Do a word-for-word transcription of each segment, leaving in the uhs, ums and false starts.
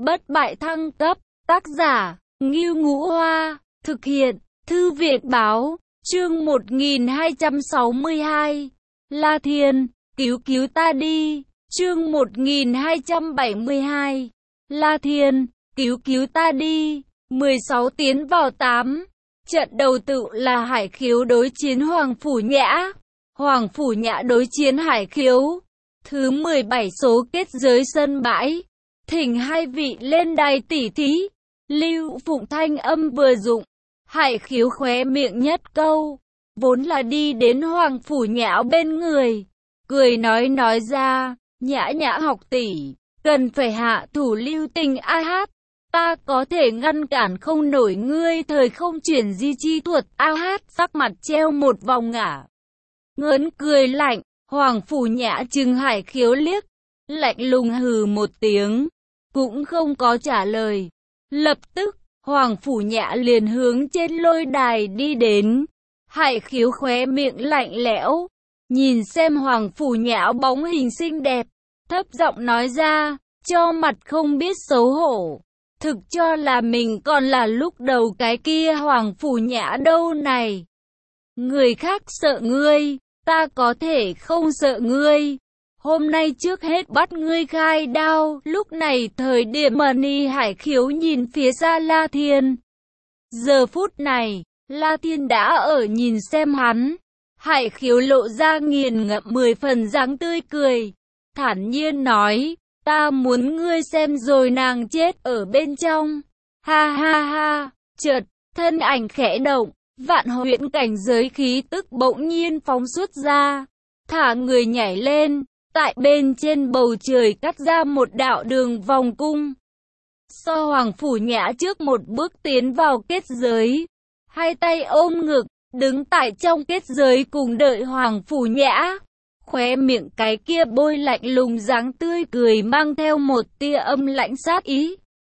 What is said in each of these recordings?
bất bại thăng cấp, tác giả, Ngưu Ngũ Hoa, thực hiện, Thư viện Báo, chương một nghìn hai trăm sáu mươi hai, La Thiên, cứu cứu ta đi, chương một nghìn hai trăm bảy mươi hai, La Thiên, cứu cứu ta đi, mười sáu tiến vào tám, trận đầu tự là Hải Khiếu đối chiến Hoàng Phủ Nhã, Hoàng Phủ Nhã đối chiến Hải Khiếu, thứ mười bảy số kết giới sân bãi, thỉnh hai vị lên đài tỉ thí, Lưu Phụng thanh âm vừa dụng, Hải Khiếu khóe miệng nhất câu, vốn là đi đến Hoàng Phủ Nhã bên người, cười nói nói ra, Nhã Nhã học tỷ, cần phải hạ thủ lưu tình a hát, ta có thể ngăn cản không nổi ngươi thời không chuyển di chi thuật a hát, sắc mặt treo một vòng ngả. Ngớn cười lạnh, Hoàng Phủ Nhã trừng Hải Khiếu liếc, lạnh lùng hừ một tiếng, cũng không có trả lời. Lập tức, Hoàng Phủ Nhã liền hướng trên lôi đài đi đến. Hải Khiếu khóe miệng lạnh lẽo, nhìn xem Hoàng Phủ Nhã bóng hình xinh đẹp, thấp giọng nói ra, cho mặt không biết xấu hổ. Thực cho là mình còn là lúc đầu cái kia Hoàng Phủ Nhã đâu này. Người khác sợ ngươi, ta có thể không sợ ngươi. Hôm nay trước hết bắt ngươi khai đao. Lúc này thời điểm Mani Hải Khiếu nhìn phía xa La Thiên. Giờ phút này, La Thiên đã ở nhìn xem hắn. Hải Khiếu lộ ra nghiền ngẫm mười phần dáng tươi cười, thản nhiên nói, ta muốn ngươi xem rồi nàng chết ở bên trong. Ha ha ha, chợt, thân ảnh khẽ động, vạn huyễn cảnh giới khí tức bỗng nhiên phóng xuất ra, thả người nhảy lên, tại bên trên bầu trời cắt ra một đạo đường vòng cung. So Hoàng Phủ Nhã trước một bước tiến vào kết giới, hai tay ôm ngực, đứng tại trong kết giới cùng đợi Hoàng Phủ Nhã. Khóe miệng cái kia bôi lạnh lùng dáng tươi cười mang theo một tia âm lãnh sát ý.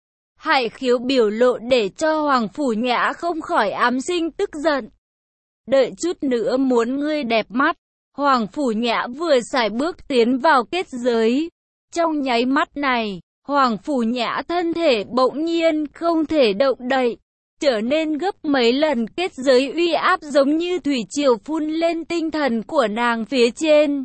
Hải Khiếu biểu lộ để cho Hoàng Phủ Nhã không khỏi ám sinh tức giận. Đợi chút nữa muốn ngươi đẹp mắt. Hoàng Phủ Nhã vừa xài bước tiến vào kết giới. Trong nháy mắt này, Hoàng Phủ Nhã thân thể bỗng nhiên không thể động đậy, trở nên gấp mấy lần, kết giới uy áp giống như thủy triều phun lên tinh thần của nàng phía trên.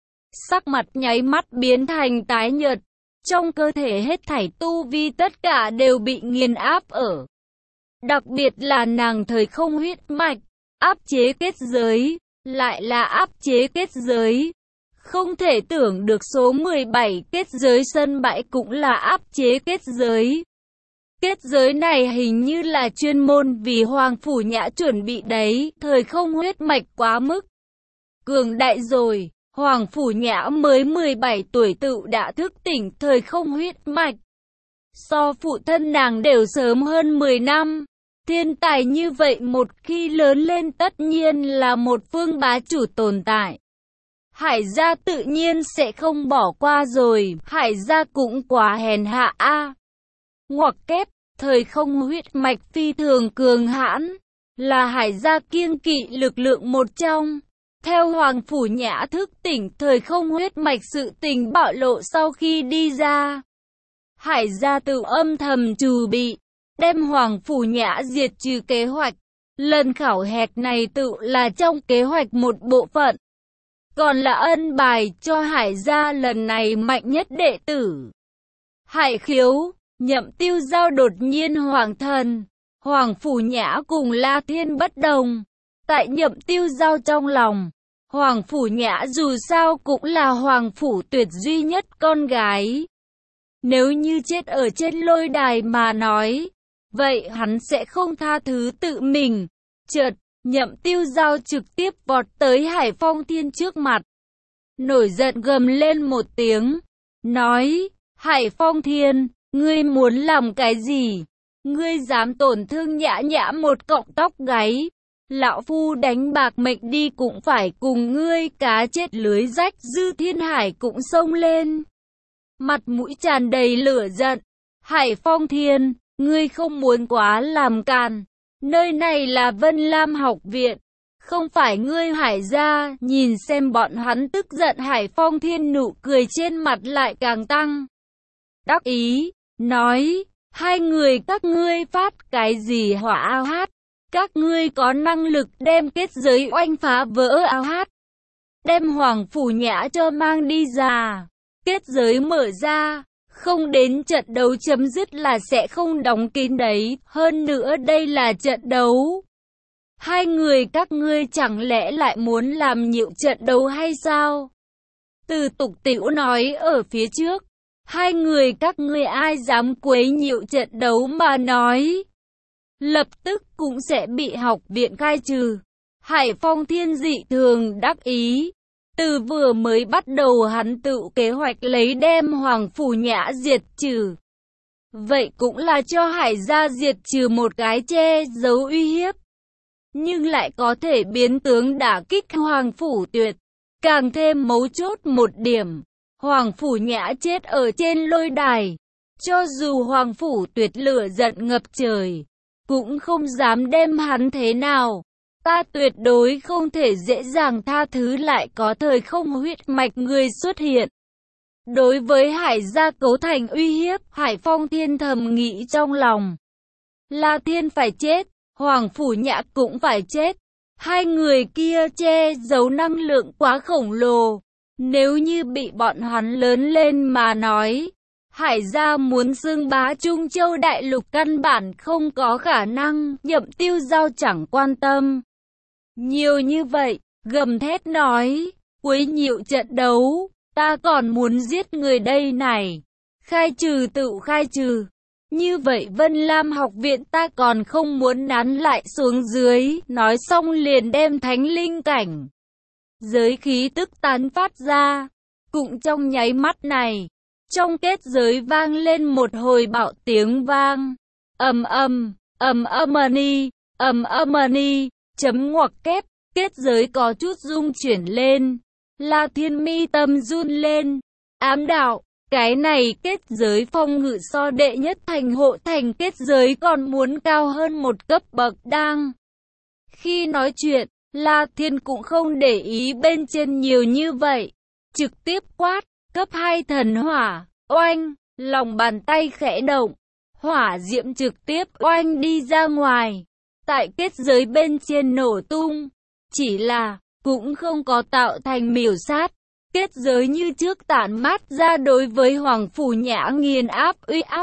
Sắc mặt nháy mắt biến thành tái nhợt, trong cơ thể hết thảy tu vi tất cả đều bị nghiền áp ở. Đặc biệt là nàng thời không huyết mạch, áp chế kết giới, lại là áp chế kết giới. Không thể tưởng được số mười bảy kết giới sân bãi cũng là áp chế kết giới. Kết giới này hình như là chuyên môn vì Hoàng Phủ Nhã chuẩn bị đấy, thời không huyết mạch quá mức cường đại rồi. Hoàng Phủ Nhã mới mười bảy tuổi tự đã thức tỉnh thời không huyết mạch. So phụ thân nàng đều sớm hơn mười năm. Thiên tài như vậy một khi lớn lên tất nhiên là một phương bá chủ tồn tại. Hải gia tự nhiên sẽ không bỏ qua rồi, Hải gia cũng quá hèn hạ a. À. Ngoặc kép, thời không huyết mạch phi thường cường hãn, là Hải gia kiêng kỵ lực lượng một trong. Theo Hoàng Phủ Nhã thức tỉnh thời không huyết mạch sự tình bạo lộ sau khi đi ra, Hải gia tự âm thầm trù bị, đem Hoàng Phủ Nhã diệt trừ kế hoạch. Lần khảo hạch này tự là trong kế hoạch một bộ phận, còn là ân bài cho Hải gia lần này mạnh nhất đệ tử. Hải Khiếu, Nhậm Tiêu Giao đột nhiên hoàng thần. Hoàng Phủ Nhã cùng La Thiên bất đồng. Tại Nhậm Tiêu Giao trong lòng, Hoàng Phủ Nhã dù sao cũng là Hoàng Phủ Tuyệt duy nhất con gái. Nếu như chết ở trên lôi đài mà nói, vậy hắn sẽ không tha thứ tự mình. Chợt, Nhậm Tiêu Giao trực tiếp vọt tới Hải Phong Thiên trước mặt, nổi giận gầm lên một tiếng, nói, Hải Phong Thiên, ngươi muốn làm cái gì? Ngươi dám tổn thương Nhã Nhã một cọng tóc gáy, lão phu đánh bạc mệnh đi cũng phải cùng ngươi cá chết lưới rách. Dư Thiên Hải cũng xông lên, mặt mũi tràn đầy lửa giận, Hải Phong Thiên, ngươi không muốn quá làm càn, nơi này là Vân Lam học viện, không phải ngươi Hải gia. Nhìn xem bọn hắn tức giận, Hải Phong Thiên nụ cười trên mặt lại càng tăng đắc ý, nói, hai người các ngươi phát cái gì hỏa ao hát, các ngươi có năng lực đem kết giới oanh phá vỡ ao hát, đem Hoàng Phủ Nhã cho mang đi ra, kết giới mở ra, không đến trận đấu chấm dứt là sẽ không đóng kín đấy, hơn nữa đây là trận đấu. Hai người các ngươi chẳng lẽ lại muốn làm nhịu trận đấu hay sao? Từ Tục Tĩu nói ở phía trước, hai người các ngươi ai dám quấy nhiễu trận đấu mà nói, lập tức cũng sẽ bị học viện khai trừ. Hải Phong Thiên dị thường đắc ý, từ vừa mới bắt đầu hắn tự kế hoạch lấy đem Hoàng Phủ Nhã diệt trừ. Vậy cũng là cho Hải gia diệt trừ một cái che giấu uy hiếp, nhưng lại có thể biến tướng đả kích Hoàng Phủ Tuyệt. Càng thêm mấu chốt một điểm, Hoàng Phủ Nhã chết ở trên lôi đài, cho dù Hoàng Phủ Tuyệt lửa giận ngập trời, cũng không dám đem hắn thế nào. Ta tuyệt đối không thể dễ dàng tha thứ lại có thời không huyết mạch người xuất hiện. Đối với Hải gia cấu thành uy hiếp, Hải Phong Thiên thầm nghĩ trong lòng. La Thiên phải chết, Hoàng Phủ Nhã cũng phải chết. Hai người kia che giấu năng lượng quá khổng lồ. Nếu như bị bọn hắn lớn lên mà nói, Hải gia muốn xưng bá Trung Châu Đại Lục căn bản không có khả năng. Nhậm Tiêu Giao chẳng quan tâm nhiều như vậy, gầm thét nói, quấy nhiễu trận đấu, ta còn muốn giết người đây này. Khai trừ tự khai trừ. Như vậy Vân Lam học viện ta còn không muốn nắn lại xuống dưới. Nói xong liền đem thánh linh cảnh giới khí tức tán phát ra. Cũng trong nháy mắt này, trong kết giới vang lên một hồi bạo tiếng vang. Ầm ầm, ầm âm-ni, ầm âm-ni, chấm ngoặc kép, kết giới có chút rung chuyển lên. La Thiên mi tâm run lên, ám đạo. Cái này kết giới phong ngự so đệ nhất thành hộ thành kết giới còn muốn cao hơn một cấp bậc đang. Khi nói chuyện, La Thiên cũng không để ý bên trên nhiều như vậy. Trực tiếp quát, cấp hai thần hỏa, oanh, lòng bàn tay khẽ động. Hỏa diễm trực tiếp oanh đi ra ngoài. Tại kết giới bên trên nổ tung. Chỉ là, cũng không có tạo thành miểu sát. Kết giới như trước tản mát ra đối với Hoàng Phủ Nhã nghiền áp uy áp.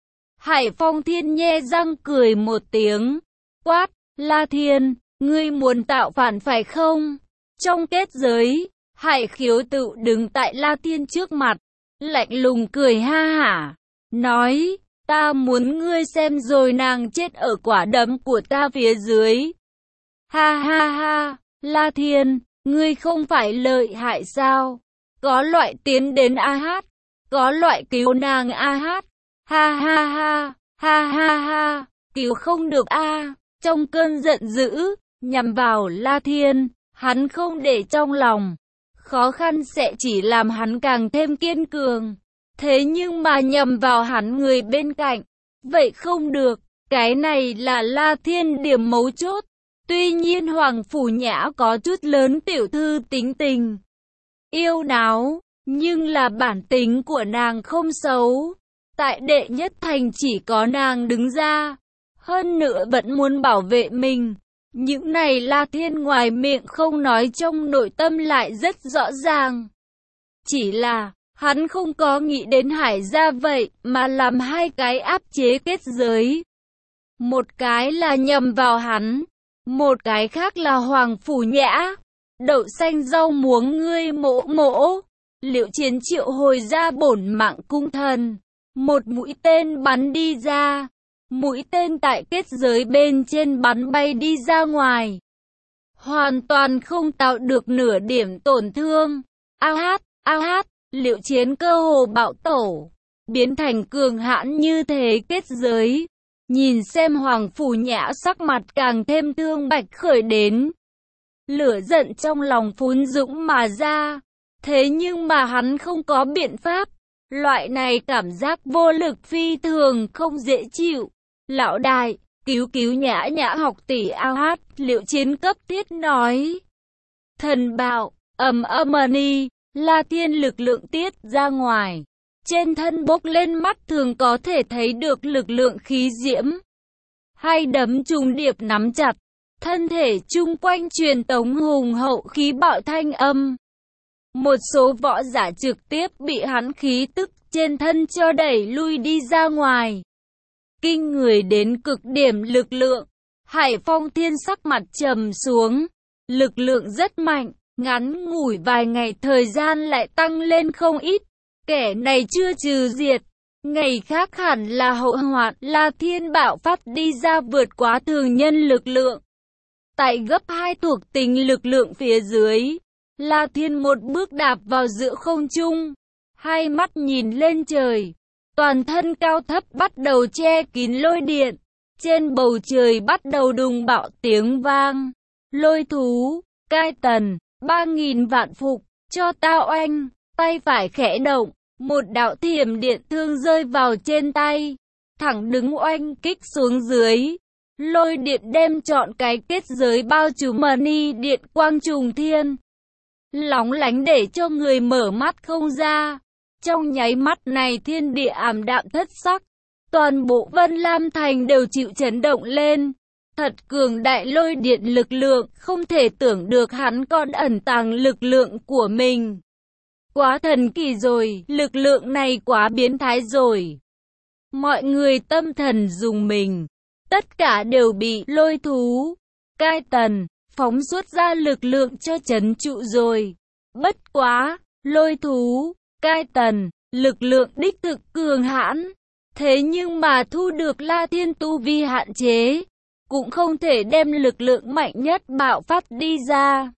Hải Phong Thiên nhe răng cười một tiếng, quát, La Thiên, ngươi muốn tạo phản phải không? Trong kết giới, Hải Khiếu tự đứng tại La Thiên trước mặt, lạnh lùng cười ha hả, nói, ta muốn ngươi xem rồi nàng chết ở quả đấm của ta phía dưới. Ha ha ha, La Thiên, ngươi không phải lợi hại sao? Có loại tiến đến a hát, có loại cứu nàng a hát. Ha ha ha, ha ha ha, cứu không được a. Trong cơn giận dữ, nhằm vào La Thiên, hắn không để trong lòng. Khó khăn sẽ chỉ làm hắn càng thêm kiên cường. Thế nhưng mà nhằm vào hắn người bên cạnh, vậy không được. Cái này là La Thiên điểm mấu chốt. Tuy nhiên Hoàng Phủ Nhã có chút lớn tiểu thư tính tình yêu náo, nhưng là bản tính của nàng không xấu. Tại đệ nhất thành chỉ có nàng đứng ra, hơn nữa vẫn muốn bảo vệ mình. Những này La Thiên ngoài miệng không nói, trong nội tâm lại rất rõ ràng. Chỉ là, hắn không có nghĩ đến Hải gia vậy, mà làm hai cái áp chế kết giới. Một cái là nhầm vào hắn, một cái khác là Hoàng Phủ Nhã. Đậu xanh rau muống ngươi mỗ mỗ. Liệu Chiến triệu hồi ra bổn mạng cung thần. Một mũi tên bắn đi ra. Mũi tên tại kết giới bên trên bắn bay đi ra ngoài. Hoàn toàn không tạo được nửa điểm tổn thương. A hát, a hát, Liệu Chiến cơ hồ bạo tổ. Biến thành cường hãn như thế kết giới. Nhìn xem Hoàng Phủ Nhã sắc mặt càng thêm thương bạch khởi đến. Lửa giận trong lòng phun dũng mà ra. Thế nhưng mà hắn không có biện pháp. Loại này cảm giác vô lực phi thường không dễ chịu. Lão đại, cứu cứu Nhã Nhã học tỷ a hát, Liệu Chiến cấp thiết nói. Thần bạo, ầm âm ni, La Thiên lực lượng tiết ra ngoài. trên thân bốc lên mắt thường có thể thấy được lực lượng khí diễm. Hai đấm trùng điệp nắm chặt, thân thể chung quanh truyền tống hùng hậu khí bạo thanh âm. Một số võ giả trực tiếp bị hắn khí tức trên thân cho đẩy lui đi ra ngoài. Kinh người đến cực điểm lực lượng, Hải Phong Thiên sắc mặt trầm xuống. Lực lượng rất mạnh, ngắn ngủi vài ngày thời gian lại tăng lên không ít. Kẻ này chưa trừ diệt, ngày khác hẳn là hậu hoạn. La Thiên bạo phát đi ra vượt quá thường nhân lực lượng. Tại gấp hai thuộc tính lực lượng phía dưới, La Thiên một bước đạp vào giữa không trung, hai mắt nhìn lên trời, toàn thân cao thấp bắt đầu che kín lôi điện, trên bầu trời bắt đầu đùng bạo tiếng vang. Lôi thú, cai tần, ba nghìn vạn phục, cho tao oanh, tay phải khẽ động, một đạo thiểm điện thương rơi vào trên tay, thẳng đứng oanh kích xuống dưới. Lôi điện đem trọn cái kết giới bao trùm mani điện quang trùng thiên, lóng lánh để cho người mở mắt không ra. Trong nháy mắt này thiên địa ảm đạm thất sắc, toàn bộ Vân Lam Thành đều chịu chấn động lên. Thật cường đại lôi điện lực lượng, không thể tưởng được hắn còn ẩn tàng lực lượng của mình. Quá thần kỳ rồi, lực lượng này quá biến thái rồi. Mọi người tâm thần rùng mình, tất cả đều bị lôi thú, cai tần, phóng xuất ra lực lượng cho trấn trụ rồi. Bất quá, lôi thú, cai tần, lực lượng đích thực cường hãn. Thế nhưng mà thu được La Thiên tu vi hạn chế, cũng không thể đem lực lượng mạnh nhất bạo phát đi ra.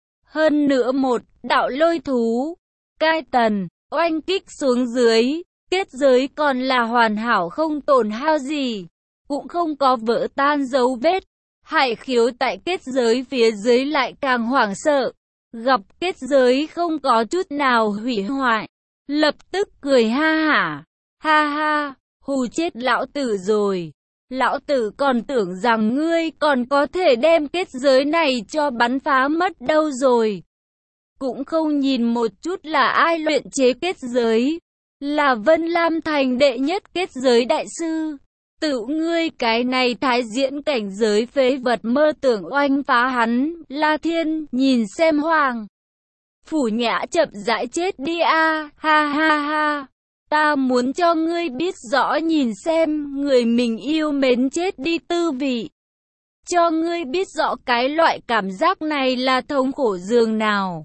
Hơn nữa một đạo lôi thú, cai tần, oanh kích xuống dưới, kết giới còn là hoàn hảo không tổn hao gì, cũng không có vỡ tan dấu vết. Hải Khiếu tại kết giới phía dưới lại càng hoảng sợ, gặp kết giới không có chút nào hủy hoại, lập tức cười ha hả, ha ha, hù chết lão tử rồi. Lão tử còn tưởng rằng ngươi còn có thể đem kết giới này cho bắn phá mất đâu rồi. Cũng không nhìn một chút là ai luyện chế kết giới, là Vân Lam Thành đệ nhất kết giới đại sư. Tự ngươi cái này thái diễn cảnh giới phế vật mơ tưởng oanh phá hắn. La Thiên nhìn xem Hoàng Phủ Nhã chậm rãi chết đi a, ha ha ha. Ta muốn cho ngươi biết rõ nhìn xem người mình yêu mến chết đi tư vị. Cho ngươi biết rõ cái loại cảm giác này là thống khổ dường nào.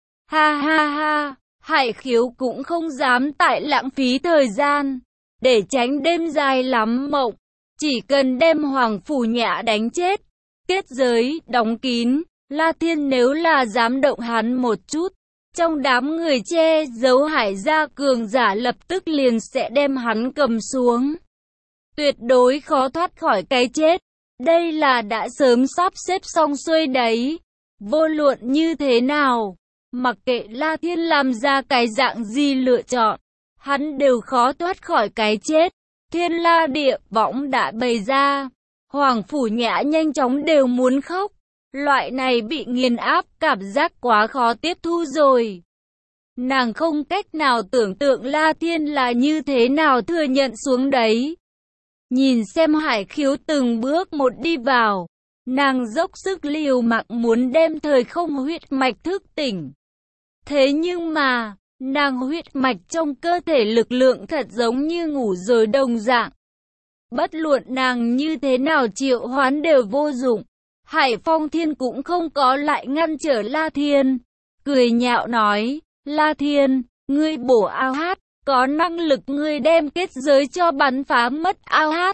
Ha ha ha, Hải Khiếu cũng không dám tại lãng phí thời gian, để tránh đêm dài lắm mộng. Chỉ cần đem Hoàng Phủ Nhã đánh chết, kết giới, đóng kín, La Thiên nếu là dám động hắn một chút, trong đám người che giấu Hải gia cường giả lập tức liền sẽ đem hắn cầm xuống. Tuyệt đối khó thoát khỏi cái chết. Đây là đã sớm sắp xếp xong xuôi đấy. Vô luận như thế nào, mặc kệ La Thiên làm ra cái dạng gì lựa chọn, hắn đều khó thoát khỏi cái chết. Thiên La địa võng đã bày ra, Hoàng Phủ Nhã nhanh chóng đều muốn khóc. Loại này bị nghiền áp cảm giác quá khó tiếp thu rồi. Nàng không cách nào tưởng tượng La Thiên là như thế nào thừa nhận xuống đấy. Nhìn xem Hải Khiếu từng bước một đi vào, nàng dốc sức liều mạng muốn đem thời không huyết mạch thức tỉnh. Thế nhưng mà, nàng huyết mạch trong cơ thể lực lượng thật giống như ngủ rồi đồng dạng. Bất luận nàng như thế nào triệu hoán đều vô dụng. Hải Phong Thiên cũng không có lại ngăn trở La Thiên. Cười nhạo nói, La Thiên, ngươi bổ ao hát, có năng lực ngươi đem kết giới cho bắn phá mất ao hát.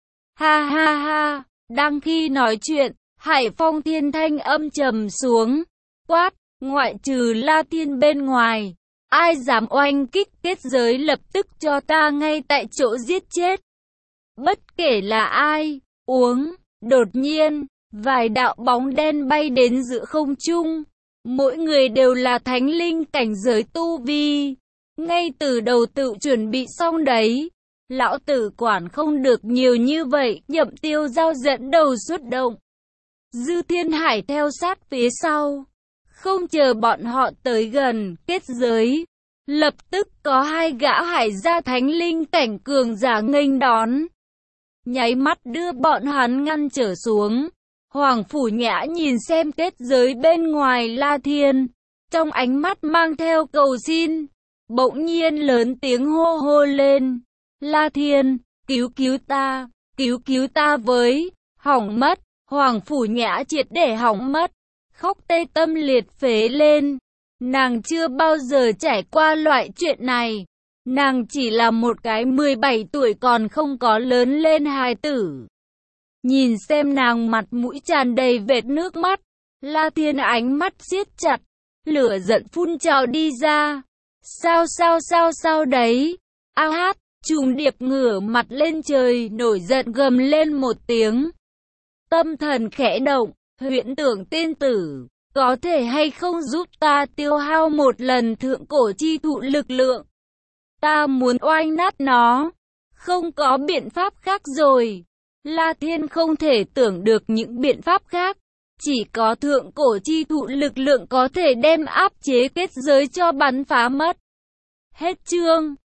Ha ha ha, đang khi nói chuyện, Hải Phong Thiên thanh âm trầm xuống, quát, ngoại trừ La Thiên bên ngoài, ai dám oanh kích kết giới lập tức cho ta ngay tại chỗ giết chết. Bất kể là ai, uống, đột nhiên, vài đạo bóng đen bay đến giữa không trung, mỗi người đều là thánh linh cảnh giới tu vi, ngay từ đầu tự chuẩn bị xong đấy. Lão tử quản không được nhiều như vậy, Nhậm Tiêu Giao dẫn đầu xuất động. Dư Thiên Hải theo sát phía sau, không chờ bọn họ tới gần kết giới, Lập tức có hai gã hải gia thánh linh cảnh cường giả nghênh đón, nháy mắt đưa bọn hắn ngăn trở xuống. Hoàng Phủ Nhã nhìn xem kết giới bên ngoài La Thiên, trong ánh mắt mang theo cầu xin, bỗng nhiên lớn tiếng hô hô lên. La Thiên, cứu cứu ta, cứu cứu ta với, hỏng mất. Hoàng Phủ Nhã triệt để hỏng mất, khóc tê tâm liệt phế lên. Nàng chưa bao giờ trải qua loại chuyện này. Nàng chỉ là một cái mười bảy tuổi còn không có lớn lên hài tử. Nhìn xem nàng mặt mũi tràn đầy vệt nước mắt, La Thiên ánh mắt siết chặt, lửa giận phun trào đi ra. Sao sao sao sao đấy? A hát, trùng điệp ngửa mặt lên trời nổi giận gầm lên một tiếng. Tâm thần khẽ động, huyễn tưởng tiên tử, có thể hay không giúp ta tiêu hao một lần thượng cổ chi thụ lực lượng? Ta muốn oanh nát nó, không có biện pháp khác rồi. La Thiên không thể tưởng được những biện pháp khác, chỉ có thượng cổ chi thụ lực lượng có thể đem áp chế kết giới cho bắn phá mất. Hết chương.